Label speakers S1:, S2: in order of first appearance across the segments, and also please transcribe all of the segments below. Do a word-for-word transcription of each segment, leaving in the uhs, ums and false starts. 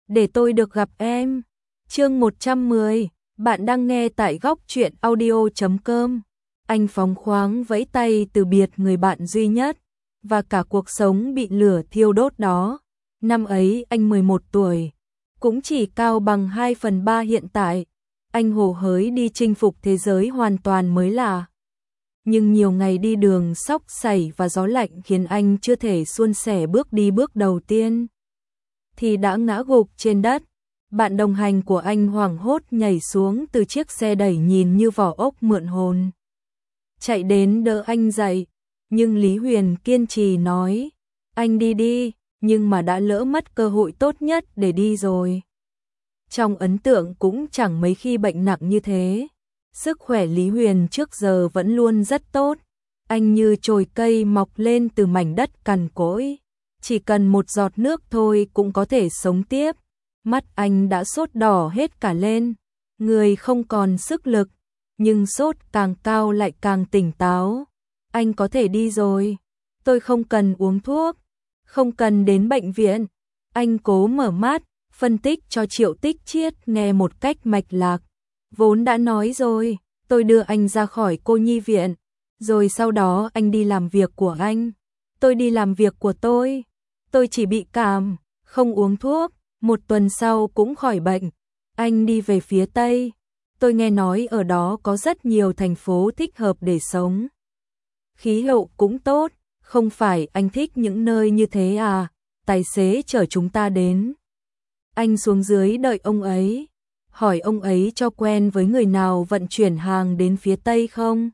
S1: để tôi được gặp em. Chương một trăm mười, bạn đang nghe tại góc truyện audio chấm com. Anh phóng khoáng vẫy tay từ biệt người bạn duy nhất và cả cuộc sống bị lửa thiêu đốt đó. Năm ấy anh mười một tuổi, cũng chỉ cao bằng hai phần ba hiện tại. Anh hồ hởi đi chinh phục thế giới hoàn toàn mới lạ. Nhưng nhiều ngày đi đường xóc xẩy và gió lạnh khiến anh chưa thể suôn sẻ bước đi bước đầu tiên thì đã ngã gục trên đất. Bạn đồng hành của anh hoảng hốt nhảy xuống từ chiếc xe đẩy nhìn như vỏ ốc mượn hồn, chạy đến đỡ anh dậy, nhưng Lý Huyền kiên trì nói, anh đi đi, nhưng mà đã lỡ mất cơ hội tốt nhất để đi rồi. Trong ấn tượng cũng chẳng mấy khi bệnh nặng như thế. Sức khỏe Lý Huyền trước giờ vẫn luôn rất tốt. Anh như chồi cây mọc lên từ mảnh đất cằn cỗi. Chỉ cần một giọt nước thôi cũng có thể sống tiếp. Mắt anh đã sốt đỏ hết cả lên. Người không còn sức lực. Nhưng sốt càng cao lại càng tỉnh táo. Anh có thể đi rồi. Tôi không cần uống thuốc. Không cần đến bệnh viện. Anh cố mở mắt, phân tích cho Triệu Tích Chiết nghe một cách mạch lạc. Vốn đã nói rồi, tôi đưa anh ra khỏi cô nhi viện, rồi sau đó anh đi làm việc của anh. Tôi đi làm việc của tôi. Tôi chỉ bị cảm, không uống thuốc, một tuần sau cũng khỏi bệnh. Anh đi về phía Tây. Tôi nghe nói ở đó có rất nhiều thành phố thích hợp để sống. Khí hậu cũng tốt, không phải anh thích những nơi như thế à? Tài xế chở chúng ta đến. Anh xuống dưới đợi ông ấy. Hỏi ông ấy cho quen với người nào vận chuyển hàng đến phía Tây không?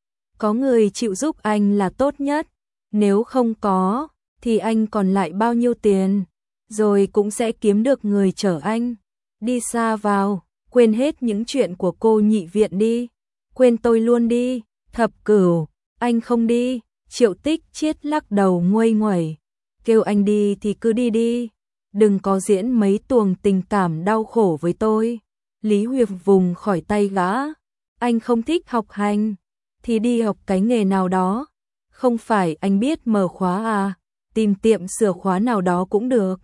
S1: Có người chịu giúp anh là tốt nhất. Nếu không có, thì anh còn lại bao nhiêu tiền, rồi cũng sẽ kiếm được người chở anh. Đi xa vào, quên hết những chuyện của cô nhị viện đi. Quên tôi luôn đi, Thập Cửu, anh không đi. Triệu Tích Chiết lắc đầu nguây nguẩy. Kêu anh đi thì cứ đi đi. Đừng có diễn mấy tuồng tình cảm đau khổ với tôi. Lý Huyệt vùng khỏi tay gã. Anh không thích học hành, thì đi học cái nghề nào đó. Không phải anh biết mở khóa à? Tìm tiệm sửa khóa nào đó cũng được.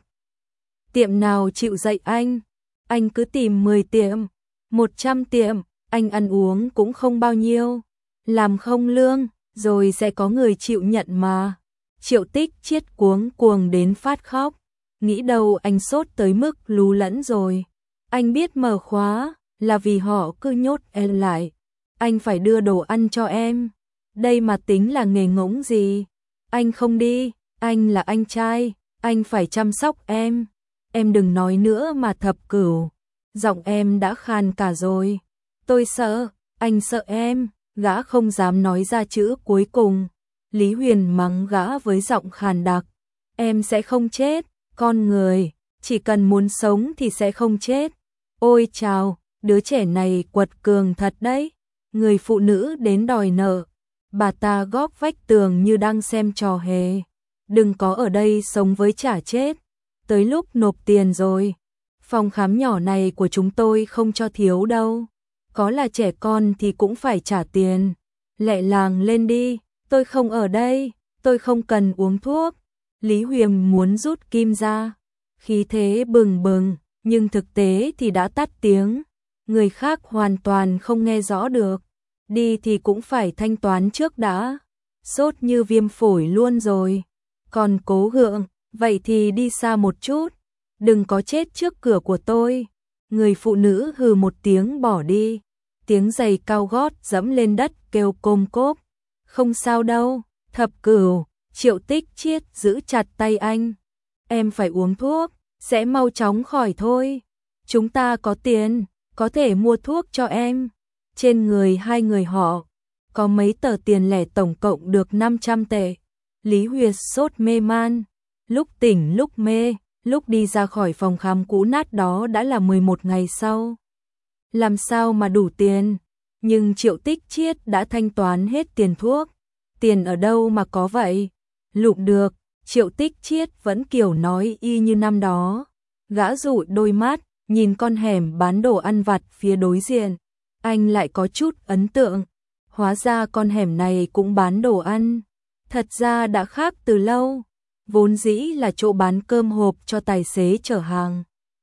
S1: Tiệm nào chịu dạy anh? Anh cứ tìm mười tiệm, một trăm tiệm, anh ăn uống cũng không bao nhiêu. Làm không lương, rồi sẽ có người chịu nhận mà. Triệu Tích Chiết cuống cuồng đến phát khóc. Nghĩ đâu anh sốt tới mức lú lẫn rồi. Anh biết mở khóa là vì họ cứ nhốt em lại. Anh phải đưa đồ ăn cho em. Đây mà tính là nghề ngỗng gì? Anh không đi, anh là anh trai, anh phải chăm sóc em. Em đừng nói nữa mà Thập Cửu. Giọng em đã khàn cả rồi. Tôi sợ, anh sợ em. Gã không dám nói ra chữ cuối cùng. Lý Huyền mắng gã với giọng khàn đặc. Em sẽ không chết, con người, chỉ cần muốn sống thì sẽ không chết. Ôi chào, đứa trẻ này quật cường thật đấy. Người phụ nữ đến đòi nợ. Bà ta góp vách tường như đang xem trò hề. Đừng có ở đây sống với chả chết. Tới lúc nộp tiền rồi. Phòng khám nhỏ này của chúng tôi không cho thiếu đâu. Có là trẻ con thì cũng phải trả tiền. Lẹ làng lên đi, tôi không ở đây, tôi không cần uống thuốc. Lý Huyền muốn rút kim ra. Khí thế bừng bừng, nhưng thực tế thì đã tắt tiếng. Người khác hoàn toàn không nghe rõ được. Đi thì cũng phải thanh toán trước đã. Sốt như viêm phổi luôn rồi. Còn cố gượng, vậy thì đi xa một chút. Đừng có chết trước cửa của tôi. Người phụ nữ hừ một tiếng bỏ đi. Tiếng giày cao gót dẫm lên đất kêu côm cốp. Không sao đâu, Thập Cửu. Triệu Tích Chiết giữ chặt tay anh. Em phải uống thuốc, sẽ mau chóng khỏi thôi. Chúng ta có tiền, có thể mua thuốc cho em. Trên người hai người họ có mấy tờ tiền lẻ tổng cộng được năm trăm tệ. Lý Huyệt sốt mê man, lúc tỉnh lúc mê, lúc đi ra khỏi phòng khám cũ nát đó đã là mười một ngày sau. Làm sao mà đủ tiền? Nhưng Triệu Tích Chiết đã thanh toán hết tiền thuốc. Tiền ở đâu mà có vậy? Lụm được. Triệu Tích Chiết vẫn kiểu nói y như năm đó. Gã dụi đôi mắt, nhìn con hẻm bán đồ ăn vặt phía đối diện. Anh lại có chút ấn tượng. Hóa ra con hẻm này cũng bán đồ ăn. Thật ra đã khác từ lâu. Vốn dĩ là chỗ bán cơm hộp cho tài xế chở hàng.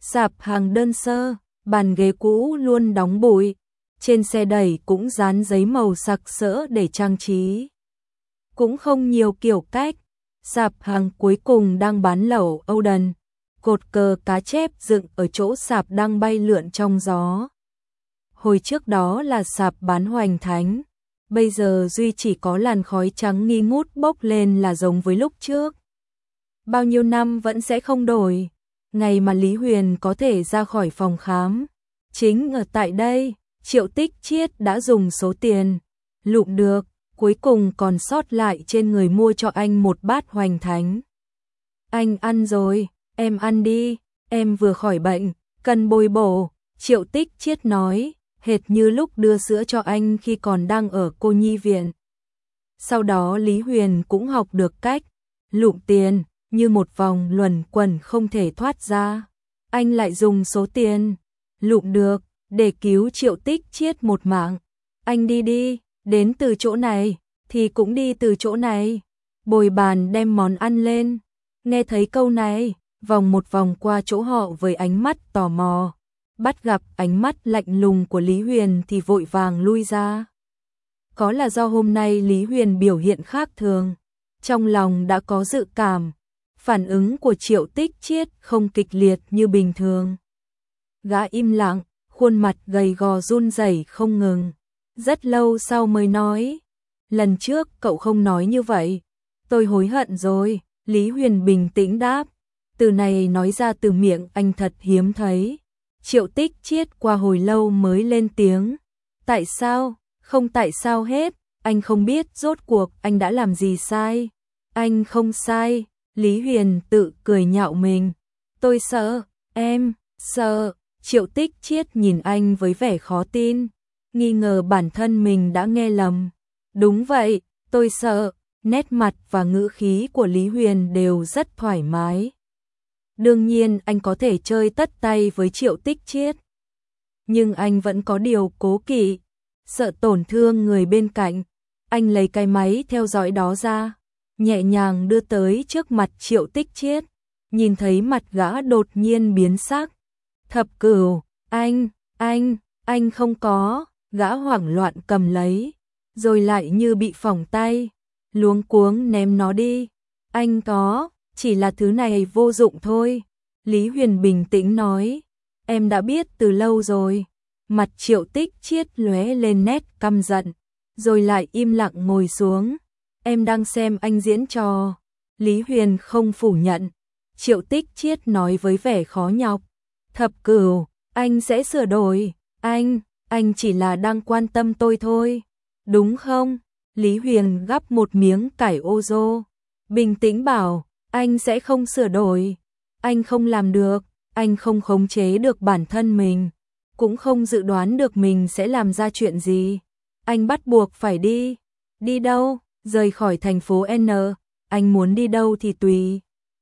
S1: Sạp hàng đơn sơ, bàn ghế cũ luôn đóng bụi, trên xe đẩy cũng dán giấy màu sặc sỡ để trang trí. Cũng không nhiều kiểu cách, sạp hàng cuối cùng đang bán lẩu Oden, cột cờ cá chép dựng ở chỗ sạp đang bay lượn trong gió. Hồi trước đó là sạp bán hoành thánh, bây giờ duy chỉ có làn khói trắng nghi ngút bốc lên là giống với lúc trước. Bao nhiêu năm vẫn sẽ không đổi, ngày mà Lý Huyền có thể ra khỏi phòng khám. Chính ở tại đây, Triệu Tích Chiết đã dùng số tiền lụm được, cuối cùng còn sót lại trên người mua cho anh một bát hoành thánh. Anh ăn rồi, em ăn đi, em vừa khỏi bệnh, cần bồi bổ, Triệu Tích Chiết nói, hệt như lúc đưa sữa cho anh khi còn đang ở cô nhi viện. Sau đó Lý Huyền cũng học được cách lụm tiền, như một vòng luẩn quẩn không thể thoát ra. Anh lại dùng số tiền lụm được để cứu Triệu Tích Chiết một mạng. Anh đi đi, đến từ chỗ này thì cũng đi từ chỗ này. Bồi bàn đem món ăn lên. Nghe thấy câu này, vòng một vòng qua chỗ họ với ánh mắt tò mò. Bắt gặp ánh mắt lạnh lùng của Lý Huyền thì vội vàng lui ra. Có là do hôm nay Lý Huyền biểu hiện khác thường, trong lòng đã có dự cảm. Phản ứng của Triệu Tích Chiết không kịch liệt như bình thường. Gã im lặng, khuôn mặt gầy gò run rẩy không ngừng. Rất lâu sau mới nói, lần trước cậu không nói như vậy. Tôi hối hận rồi, Lý Huyền bình tĩnh đáp. Từ này nói ra từ miệng anh thật hiếm thấy. Triệu Tích Chiết qua hồi lâu mới lên tiếng. Tại sao? Không tại sao hết, anh không biết rốt cuộc anh đã làm gì sai. Anh không sai, Lý Huyền tự cười nhạo mình. Tôi sợ, em, sợ. Triệu Tích Chiết nhìn anh với vẻ khó tin, nghi ngờ bản thân mình đã nghe lầm. Đúng vậy, tôi sợ. Nét mặt và ngữ khí của Lý Huyền đều rất thoải mái. Đương nhiên anh có thể chơi tất tay với Triệu Tích Chiết. Nhưng anh vẫn có điều cố kỵ, sợ tổn thương người bên cạnh. Anh lấy cái máy theo dõi đó ra, nhẹ nhàng đưa tới trước mặt Triệu Tích Chiết. Nhìn thấy mặt gã đột nhiên biến sắc. Thập Cửu, anh, anh, anh không có. Gã hoảng loạn cầm lấy, rồi lại như bị phỏng tay, luống cuống ném nó đi. Anh có, chỉ là thứ này vô dụng thôi. Lý Huyền bình tĩnh nói, em đã biết từ lâu rồi. Mặt Triệu Tích Chiết lóe lên nét căm giận, rồi lại im lặng ngồi xuống. Em đang xem anh diễn trò. Lý Huyền không phủ nhận. Triệu Tích Chiết nói với vẻ khó nhọc, Thập Cửu, anh sẽ sửa đổi. Anh, anh chỉ là đang quan tâm tôi thôi, đúng không? Lý Huyền gắp một miếng cải ô rô, bình tĩnh bảo, anh sẽ không sửa đổi. Anh không làm được, anh không khống chế được bản thân mình, cũng không dự đoán được mình sẽ làm ra chuyện gì. Anh bắt buộc phải đi. Đi đâu? Rời khỏi thành phố N. Anh muốn đi đâu thì tùy.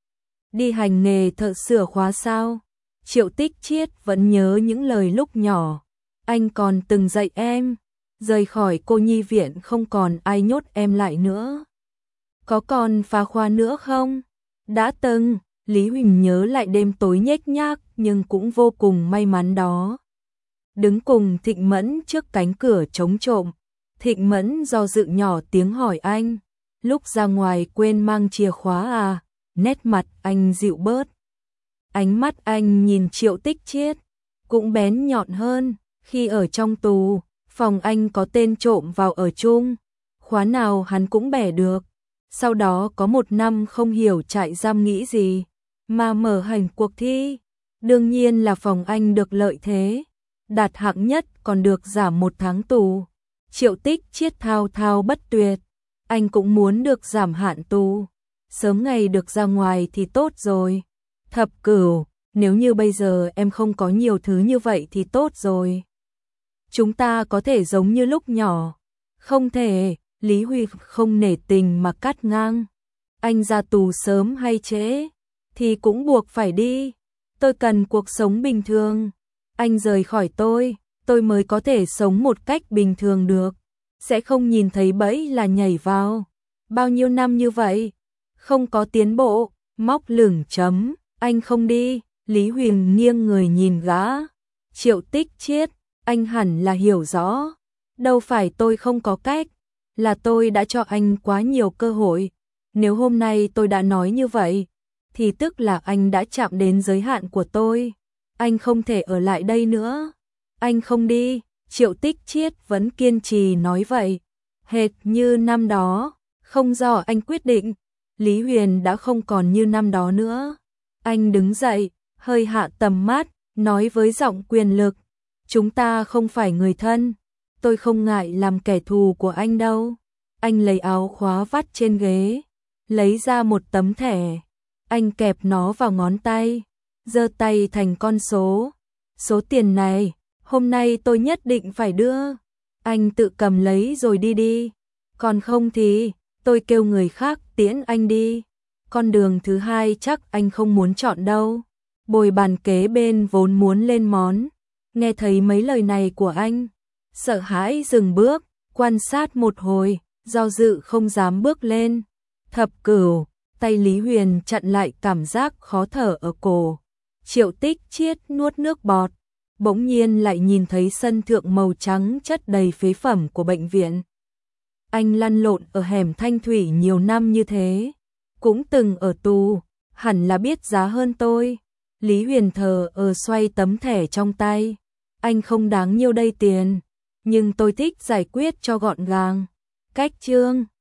S1: Đi hành nghề thợ sửa khóa sao? Triệu Tích Chiết vẫn nhớ những lời lúc nhỏ. Anh còn từng dạy em. Rời khỏi cô nhi viện không còn ai nhốt em lại nữa. Có còn phá khoa nữa không? Đã từng. Lý Huỳnh nhớ lại đêm tối nhếch nhác nhưng cũng vô cùng may mắn đó. Đứng cùng Thịnh Mẫn trước cánh cửa trống trộm. Thịnh Mẫn do dự nhỏ tiếng hỏi anh. Lúc ra ngoài quên mang chìa khóa à? Nét mặt anh dịu bớt. Ánh mắt anh nhìn Triệu Tích Chiết cũng bén nhọn hơn. Khi ở trong tù, phòng anh có tên trộm vào ở chung. Khóa nào hắn cũng bẻ được. Sau đó có một năm không hiểu trại giam nghĩ gì mà mở hành cuộc thi. Đương nhiên là phòng anh được lợi thế. Đạt hạng nhất còn được giảm một tháng tù. Triệu Tích Chiết thao thao bất tuyệt. Anh cũng muốn được giảm hạn tù. Sớm ngày được ra ngoài thì tốt rồi. Thập Cửu, nếu như bây giờ em không có nhiều thứ như vậy thì tốt rồi. Chúng ta có thể giống như lúc nhỏ. Không thể, Lý Huy không nể tình mà cắt ngang. Anh ra tù sớm hay trễ thì cũng buộc phải đi. Tôi cần cuộc sống bình thường. Anh rời khỏi tôi, tôi mới có thể sống một cách bình thường được. Sẽ không nhìn thấy bẫy là nhảy vào. Bao nhiêu năm như vậy, không có tiến bộ, móc lửng chấm, anh không đi. Lý Huyền nghiêng người nhìn gã. Triệu Tích Chiết, anh hẳn là hiểu rõ. Đâu phải tôi không có cách, là tôi đã cho anh quá nhiều cơ hội. Nếu hôm nay tôi đã nói như vậy, thì tức là anh đã chạm đến giới hạn của tôi. Anh không thể ở lại đây nữa. Anh không đi, Triệu Tích Chiết vẫn kiên trì nói vậy. Hệt như năm đó, không do anh quyết định, Lý Huyền đã không còn như năm đó nữa. Anh đứng dậy, hơi hạ tầm mắt, nói với giọng quyền lực. Chúng ta không phải người thân, tôi không ngại làm kẻ thù của anh đâu. Anh lấy áo khóa vắt trên ghế, lấy ra một tấm thẻ. Anh kẹp nó vào ngón tay, giơ tay thành con số. Số tiền này, hôm nay tôi nhất định phải đưa. Anh tự cầm lấy rồi đi đi. Còn không thì, tôi kêu người khác tiễn anh đi. Con đường thứ hai chắc anh không muốn chọn đâu. Bồi bàn kế bên vốn muốn lên món. Nghe thấy mấy lời này của anh, sợ hãi dừng bước, quan sát một hồi, do dự không dám bước lên. Thập cửu, tay Lý Huyền chặn lại cảm giác khó thở ở cổ. Triệu Tích Chiết nuốt nước bọt, bỗng nhiên lại nhìn thấy sân thượng màu trắng chất đầy phế phẩm của bệnh viện. Anh lăn lộn ở hẻm Thanh Thủy nhiều năm như thế, cũng từng ở tù, hẳn là biết giá hơn tôi. Lý Huyền thờ ở xoay tấm thẻ trong tay. Anh không đáng nhiêu đây tiền, nhưng tôi thích giải quyết cho gọn gàng. Cách chương